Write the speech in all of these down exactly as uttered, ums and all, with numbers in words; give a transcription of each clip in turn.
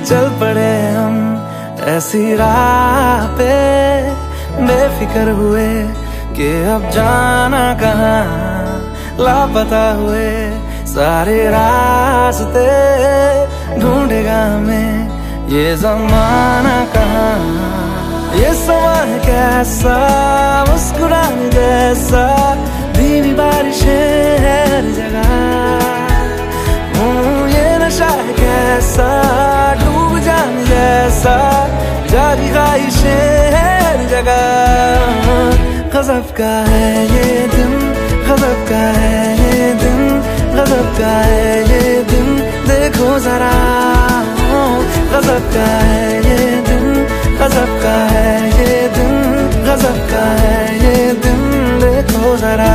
चल पड़े हम ऐसी राह पे, बेफिक्र हुए कि अब जाना कहाँ, लापता हुए सारे रास्ते, ढूंढेगा हमें ये ज़माना कहाँ। ये समा है कैसा, मुस्कुराने जैसा, धीमी बारिशें हर जगह। ये नशा है कैसा, डूब जाने जैसा, जारी ख्वाहिशें हर जगह। गज़ब का है ये दिन, गज़ब का है ये दिन, गज़ब का है ये दिन, देखो जरा। गज़ब का है ये दिन, गज़ब का है ये दिन, गज़ब का है ये दिन, देखो जरा।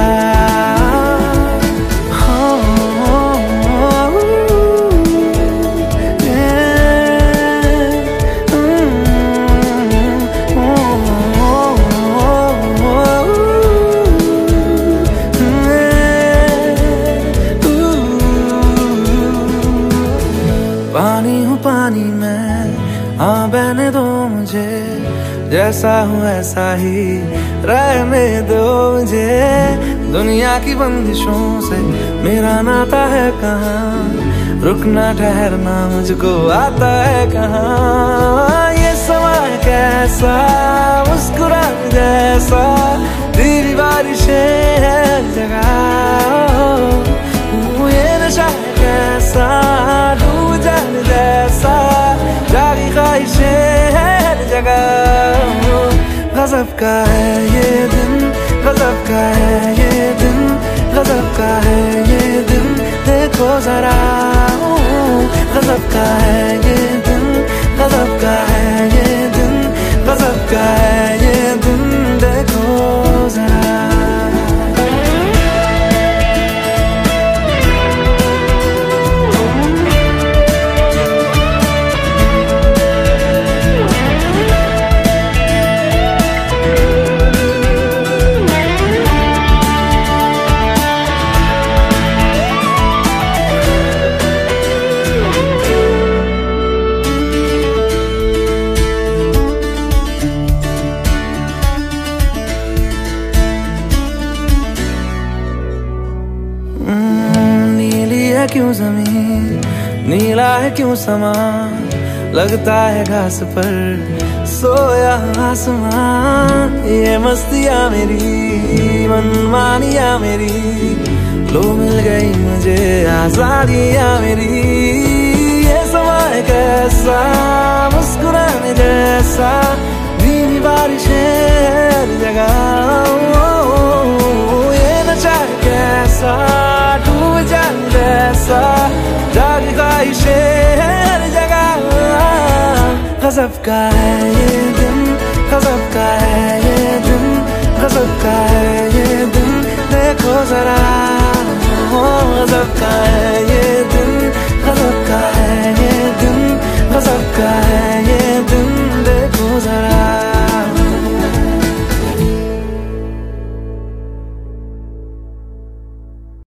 पानी हूँ पानी में, हाँ बहने दो मुझे, जैसा हूँ ऐसा ही रहने दो मुझे। दुनिया की बंदिशों से मेरा नाता है कहाँ, रुकना ठहरना मुझको आता है कहाँ। ये समा है कैसा, मुस्कुराने जैसा, धीमी बारिशें हर जगह। ये नशा है कैसा, डूब जाने जैसा, जागी ख्वाहिशें हर जगह। गज़ब का है ये दिन, गज़ब का है ये दिन, गज़ब का है ये दिन, देखो जरा। गज़ब का है ये दिन, गज़ब का है ये दिन, गज़ब का है ये दिन, देखो जरा। नीली है क्यों जमीन, नीला है क्यों समा, लगता है घास पर सोया आसमान। ये मस्तियाँ मेरी, मनमानियाँ मेरी, लो मिल गई मुझे आजादियाँ मेरी। ये समा है कैसा, मुस्कुराने जैसा, धीमी बारिशें हर जगह। ये नशा है कैसा, डूब जाने जैसा, जागी ख्वाहिशें हर जगह। गज़ब का है ये दिन, गज़ब का है ये दिन, गज़ब का है ये दिन, देखो जरा। गज़ब का है ये दिन।